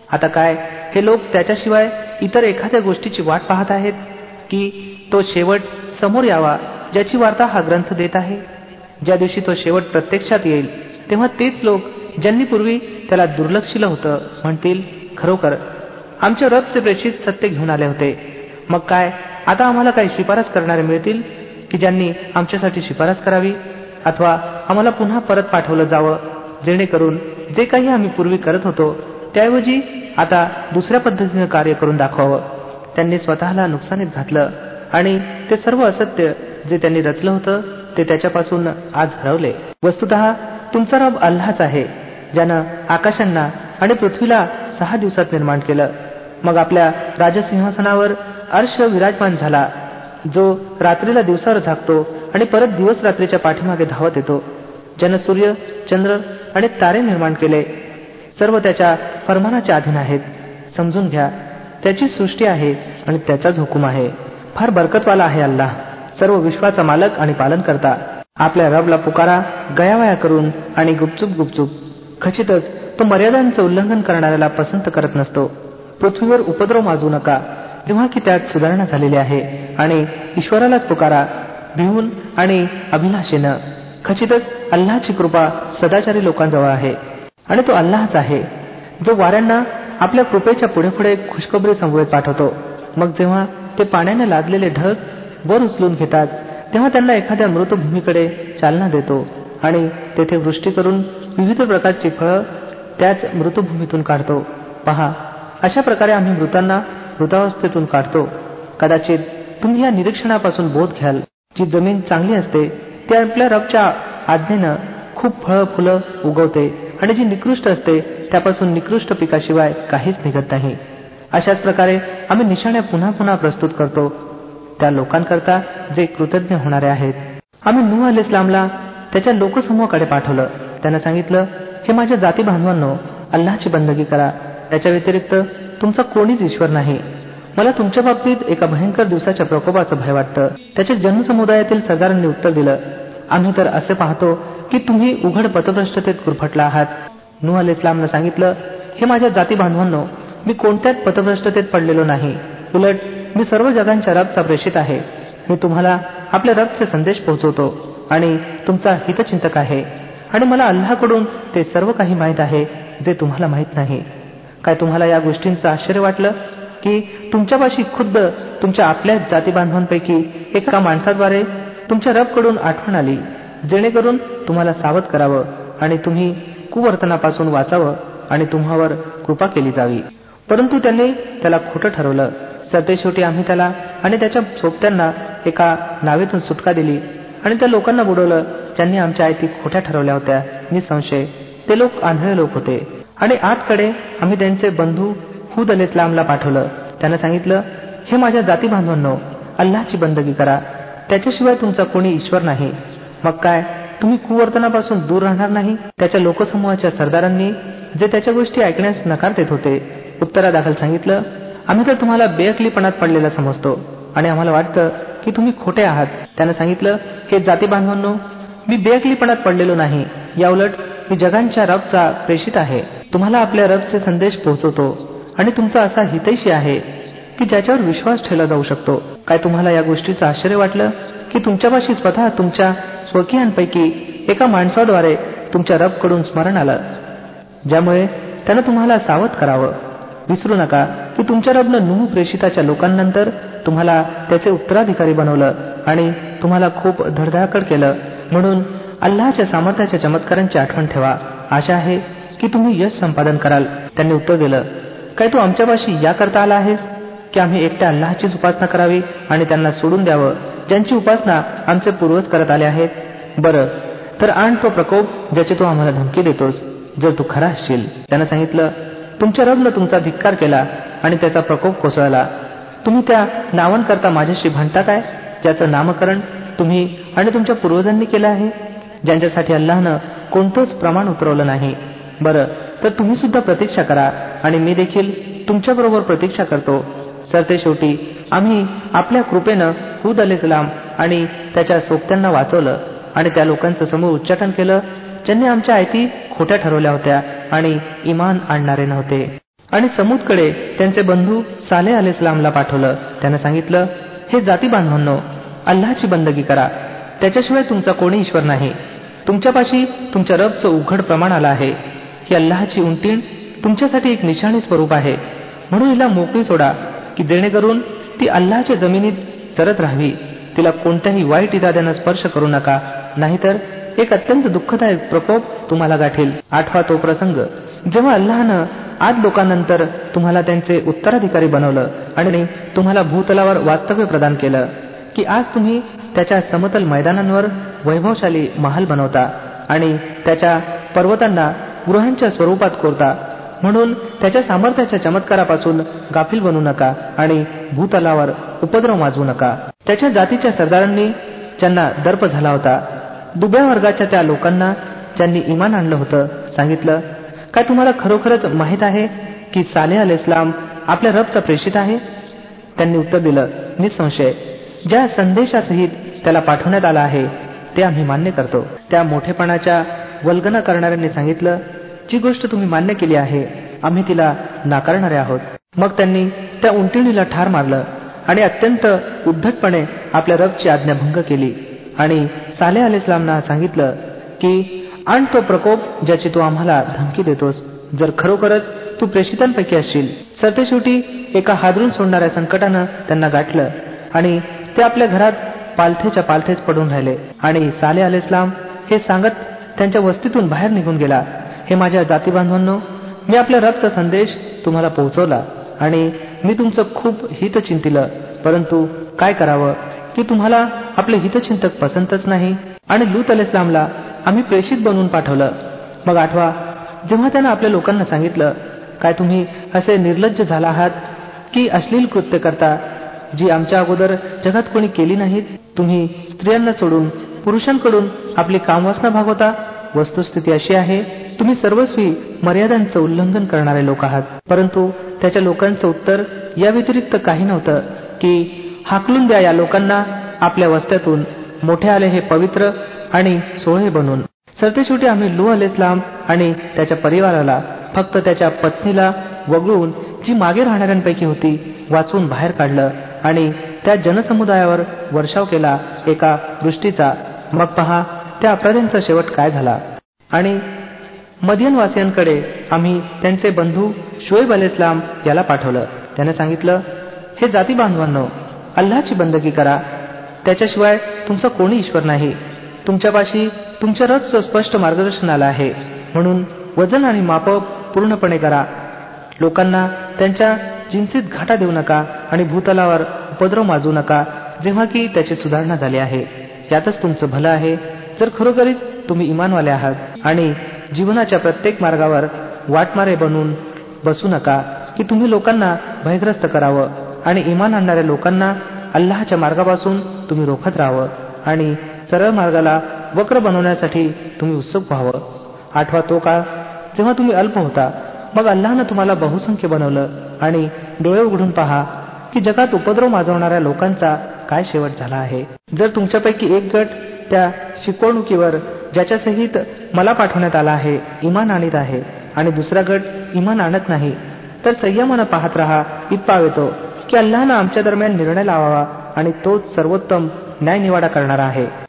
आता काय हे लोक त्याच्याशिवाय इतर एखाद्या गोष्टीची वाट पाहत आहेत की तो शेवट समोर यावा, ज्याची वार्ता हा ग्रंथ देत आहे? ज्या दिवशी तो शेवट प्रत्यक्षात येईल तेव्हा तेच लोक ज्यांनी पूर्वी त्याला दुर्लक्षिलं होतं म्हणतील, खरोखर आमच्या रबचे प्रेषित सत्य घेऊन आले होते. मग काय आता आम्हाला काही शिफारस करणारे मिळतील की ज्यांनी आमच्यासाठी शिफारस करावी, अथवा आम्हाला पुन्हा परत पाठवलं जावं, जेणेकरून जे काही आम्ही पूर्वी करत होतो त्याऐवजी आता दुसऱ्या पद्धतीनं कार्य करून दाखवावं. त्यांनी स्वतःला नुकसानीत घातलं आणि ते सर्व असत्य जे त्यांनी रचलं होतं ते त्याच्यापासून आज हरवले. वस्तुतः तुमचा रब अल्लाहच आहे, ज्यानं आकाशांना आणि पृथ्वीला 6 दिवसात निर्माण केलं. मग आपल्या राजसिंहासनावर अर्श विराजमान झाला, जो रात्रीला दिवसावर झाकतो आणि परत दिवस रात्रीच्या पाठीमागे धावत येतो. ज्यानं सूर्य, चंद्र आणि तारे निर्माण केले, सर्व त्याच्या फरमानाच्या अधीन आहेत. समजून घ्या, त्याची सृष्टी आहे आणि त्याचाच हुकूम आहे. फार बरकतवाला आहे अल्लाह, सर्व विश्वाचा मालक आणि पालन करता. आपल्या रबला पुकारा गयावया करून आणि गुपचूप गुपचूप. खचितच तो मर्यादांचं उल्लंघन करणाऱ्याला पसंत करत नसतो. पृथ्वीवर उपद्रव माजू नका, तेव्हा की त्यात सुधारणा झालेली आहे, आणि ईश्वरालाच पुकारा भिवून आणि अभिलाषेनं. खचितच अल्लाहची कृपा सदाचारी लोकांजवळ आहे. आणि तो अल्लाहच आहे जो वाऱ्यांना आपल्या कृपेच्या पुढे पुढे खुशखबरी संवेद पाठवतो. मग जेव्हा ते पाण्याने लादलेले ढग वर उचलून घेतात तेव्हा त्यांना एखाद्या मृतभूमीकडे चालना देतो आणि तेथे वृष्टी करून विविध प्रकारची फळं त्याच मृतभूमीतून काढतो. पहा, अशा प्रकारे आम्ही मृतांना मृतावस्थेतून काढतो. कदाचित तुम्ही या निरीक्षणापासून बोध घ्याल. जी जमीन चांगली असते ती आपल्या रबच्या आज्ञेनं खूप फळं फुलं उगवते, आणि जी निकृष्ट असते त्यापासून निकृष्ट पिकाशिवाय काहीच निघत नाही. अशाच प्रकारे आम्ही निशाण्या पुन्हा पुन्हा प्रस्तुत करतो त्या लोकांकरता जे कृतज्ञ होणारे आहेत. आम्ही नूह अलैहिस्सलामला त्याच्या लोकसमूहाकडे पाठवलं. त्यानं सांगितलं, हे माझ्या जाती बांधवांनो, अल्लाहची बंदगी करा, त्याच्या व्यतिरिक्त तुमचा कोणीच ईश्वर नाही. मला तुमच्या बाबतीत एका भयंकर दिवसाच्या प्रकोपाचं भय वाटतं. त्याच्या जनसमुदायातील सरदारांनी उत्तर दिलं, आम्ही तर असे पाहतो की तुम्ही उघड पथभ्रष्टतेत गुरफटला आहात. नूह अलैहिस्सलामनं सांगितलं, हे माझ्या जाती बांधवांनो, मी कोणत्याच पथभ्रष्टतेत पडलेलो नाही. उलट मी सर्व जगांच्या रबचा प्रेषित आहे. मी तुम्हाला आपल्या रबचे संदेश पोहोचवतो आणि तुमचा हितचिंतक आहे, आणि मला अल्लाहकडून ते सर्व काही माहीत आहे जे तुम्हाला माहीत नाही. काय तुम्हाला या गोष्टींचं आश्चर्य वाटलं की तुमच्यापाशी खुद्द तुमच्या आपल्याच जाती बांधवांपैकी एका माणसाद्वारे तुमच्या रबकडून आठवण आली, जेणेकरून तुम्हाला सावध करावं आणि तुम्ही कुवर्तनापासून वाचावं आणि तुम्हावर कृपा केली जावी. परंतु त्यांनी त्याला खोटं ठरवलं. सरतेशेवटी आम्ही त्याला आणि त्याच्या सोबत्यांना एका नावेतून सुटका दिली आणि त्या लोकांना बुडवलं ज्यांनी आमच्या आयती खोट्या ठरवल्या होत्या. निसंशय ते लोक आंधळे लोक होते. आणि आतकडे आम्ही त्यांचे बंधू हूद अलैहिस्सलामला पाठवलं. त्यानं सांगितलं, हे माझ्या जाती बांधवांनो, अल्लाहची बंदगी करा, त्याच्याशिवाय तुमचा कोणी ईश्वर नाही. मग काय तुम्ही कुवर्तनापासून दूर राहणार नाही? त्याच्या लोकसमूहाच्या सरदारांनी जे त्याच्या गोष्टी ऐकण्यास नकार देत होते उत्तरादाखल सांगितलं, आम्ही तर तुम्हाला बेअक्लीपणात पडलेला समजतो आणि आम्हाला वाटतं की तुम्ही खोटे आहात. त्यानं सांगितलं, हे जाती बांधवांनो, मी बेअक्लीपणात पडलेलो नाही, याउलट मी जगांच्या रबचा प्रेषित आहे. तुम्हाला आपल्या रबचे संदेश पोहोचवतो आणि तुमचा असा हितैषी आहे की ज्याच्यावर विश्वास ठेवला जाऊ शकतो. काय तुम्हाला या गोष्टीचं आश्चर्य वाटलं की तुमच्यापाशी स्वतः तुमच्या स्वकीयांपैकी एका माणसाद्वारे तुमच्या रबकडून स्मरण आलं, ज्यामुळे त्यानं तुम्हाला सावध करावं. विसरू नका की तुमच्या रबनं नूह प्रेषिताच्या लोकांनंतर तुम्हाला त्याचे उत्तराधिकारी बनवलं आणि तुम्हाला खूप धडधाकड केलं. म्हणून अल्लाहच्या सामर्थ्याच्या चमत्कारांची आठवण ठेवा. आशा आहे की तुम्ही यश संपादन कराल. त्यांनी उत्तर दिलं, काय तू आमच्यापाशी याकरता आला आहेस की आम्ही एकट्या अल्लाहचीच उपासना करावी आणि त्यांना सोडून द्यावं ज्यांची उपासना आमचे पूर्वज करत आले आहेत? बरं, तर आण तो प्रकोप ज्याची तू आम्हाला धमकी देतोस, जर तू खरा असशील. त्यानं सांगितलं, तुमच्या रबनं तुमचा धिक्कार केला आणि त्याचा प्रकोप कोसळला. तुम्ही त्या नावांकरता माझ्याशी भांडता काय, ज्याचं नामकरण तुम्ही आणि तुमच्या पूर्वजांनी केलं आहे, ज्यांच्यासाठी अल्लाहनं कोणतंच प्रमाण उतरवलं नाही? बरं, तर तुम्ही सुद्धा प्रतीक्षा करा आणि मी देखील तुमच्याबरोबर प्रतीक्षा करतो. सरतेशेवटी आम्ही आपल्या कृपेनं हूद अलैहिस्सलाम आणि त्याच्या सोबत्यांना वाचवलं आणि त्या लोकांचं समूळ उच्चाटन केलं ज्यांनी आमच्या आयती खोट्या ठरवल्या होत्या आणि इमान आणणारे नव्हते. आणि समूदकडे त्यांचे बंधू सालेह अलैहिस्सलामला पाठवलं. त्यानं सांगितलं, हे जाती बांधवांनो, अल्लाहची बंदगी करा, त्याच्याशिवाय तुमचा कोणी ईश्वर नाही. तुमच्यापाशी तुमच्या रबचं उघड प्रमाण आलं आहे. ही अल्लाहची उंटीण तुमच्यासाठी एक निशाणी स्वरूप आहे, म्हणून हिला मोकळी सोडा की जेणेकरून ती अल्लाहच्या जमिनीत चरत राहावी. तिला कोणत्याही वाईट इराद्यानं स्पर्श करू नका, नाहीतर एक अत्यंत दुःखदायक प्रकोप तुम्हाला गाठेल. 8 तो प्रसंग जेव्हा अल्लाहनं आद लोकांनंतर तुम्हाला त्यांचे उत्तराधिकारी बनवलं आणि तुम्हाला भूतलावर वास्तव्य प्रदान केलं की आज तुम्ही त्याच्या समतल मैदानांवर वैभवशाली महाल बनवता आणि त्याच्या पर्वतांना गृहांच्या स्वरूपात कोरता. म्हणून त्याच्या सामर्थ्याच्या चमत्कारापासून गाफील बनू नका आणि भूतलावर उपद्रव माजवू नका. त्याच्या जातीच्या सरदारांनी ज्यांना दर्प झाला होता, दुब्या वर्गाच्या त्या लोकांना ज्यांनी इमान आणलं होतं, सांगितलं, काय तुम्हाला खरोखरच माहीत आहे की सालेह अलैहिस्सलाम आपल्या रबचा प्रेषित आहे? त्यांनी उत्तर दिलं, निसंशय, ज्या संदेशासहित त्याला पाठवण्यात आला आहे ते आम्ही मान्य करतो. त्या मोठेपणाच्या वल्गना करणाऱ्यांनी सांगितलं, जी गोष्ट तुम्ही मान्य केली आहे आम्ही तिला नाकारणारे आहोत. मग त्यांनी त्या उंटिणीला ठार मारलं आणि अत्यंत उद्धटपणे आपल्या रबची आज्ञाभंग केली आणि सालेह अलैहिस्सलामना सांगितलं की आण तो प्रकोप ज्याची तू आम्हाला धमकी देतोस, जर खरोखरच तू प्रेषितांपैकी असशील. सरतेशेवटी एका हादरून सोडणाऱ्या संकटानं त्यांना गाठलं आणि ते आपल्या घरात पालथेच्या पालथेच पडून राहिले. आणि सालेह अलैहिस्सलाम हे सांगत त्यांच्या वस्तीतून बाहेर निघून गेला, हे माझ्या जाती बांधवांनो, मी आपल्या रबचा संदेश तुम्हाला पोहोचवला आणि मी तुमचं खूप हित चिंतिलं, परंतु काय करावं की तुम्हाला आपले हितचिंतक पसंतच नाही. आणि लूत अलैहिस्सलामला आम्ही प्रेषित बनवून पाठवलं. मग 8 जेव्हा त्यानं आपल्या लोकांना सांगितलं, काय तुम्ही असे निर्लज्ज झाला आहात की अश्लील कृत्य करता जी आमच्या अगोदर जगात कोणी केली नाहीत? तुम्ही स्त्रियांना सोडून पुरुषांकडून आपली कामवासना भागवता. वस्तुस्थिती अशी आहे, तुम्ही सर्वस्वी मर्यादांचं उल्लंघन करणारे लोक आहात. परंतु त्याच्या लोकांचं उत्तर या व्यतिरिक्त काही नव्हतं की हाकलून द्या या लोकांना आपल्या वस्त्यातून, मोठे आले हे पवित्र आणि सोहळे बनून. सरतेशेवटी आम्ही लूह अलैहिस्सलाम आणि त्याच्या परिवाराला फक्त त्याच्या पत्नीला वगळून जी मागे राहणाऱ्यांपैकी होती वाचवून बाहेर काढलं आणि त्या जनसमुदायावर वर्षाव केला एका वृष्टीचा. मग पहा त्या अपराध्यांचा शेवट काय झाला. आणि मदियनवासियांकडे आम्ही त्यांचे बंधू शुएब अलैहिस्सलाम याला पाठवलं. त्याने सांगितलं, हे जाती बांधवांनो, अल्लाहची बंदगी करा, त्याच्याशिवाय तुमचा कोणी ईश्वर नाही. तुमच्यापाशी तुमच्या रबचं स्पष्ट मार्गदर्शन आलं आहे, म्हणून वजन आणि माप पूर्णपणे करा. लोकांना त्यांच्या जिन्सीत घाटा देऊ नका आणि भूतलावर उपद्रव माजवू नका, जेव्हा की त्याची सुधारणा झाली आहे. यातच तुमचं भलं आहे, जर खरोखरीच तुम्ही इमानवाले आहात. आणि जीवनाच्या प्रत्येक मार्गावर वाटमारे बनून बसू नका की तुम्ही लोकांना भयग्रस्त करावं, आणि इमान आणणाऱ्या लोकांना अल्लाहच्या मार्गापासून तुम्ही रोखत राहावं आणि सरळ मार्गाला वक्र बनवण्यासाठी तुम्ही उत्सुक व्हावं. 8 तो काळ जेव्हा तुम्ही अल्प होता, मग अल्लाहनं तुम्हाला बहुसंख्य बनवलं. आणि डोळे उघडून पहा की जगात उपद्रव माजवणाऱ्या लोकांचा काय शेवट झाला आहे. जर तुमच्यापैकी एक गट त्या शिकवणुकीवर ज्याच्यासहित मला पाठवण्यात आला आहे इमान आणीत आहे आणि दुसरा गट इमान आणत नाही, तर संयमानं पाहत राहा, इतपाव येतो की अल्लाहनं आमच्या दरम्यान निर्णय लावावा आणि तोच सर्वोत्तम न्यायनिवाडा करणारा आहे.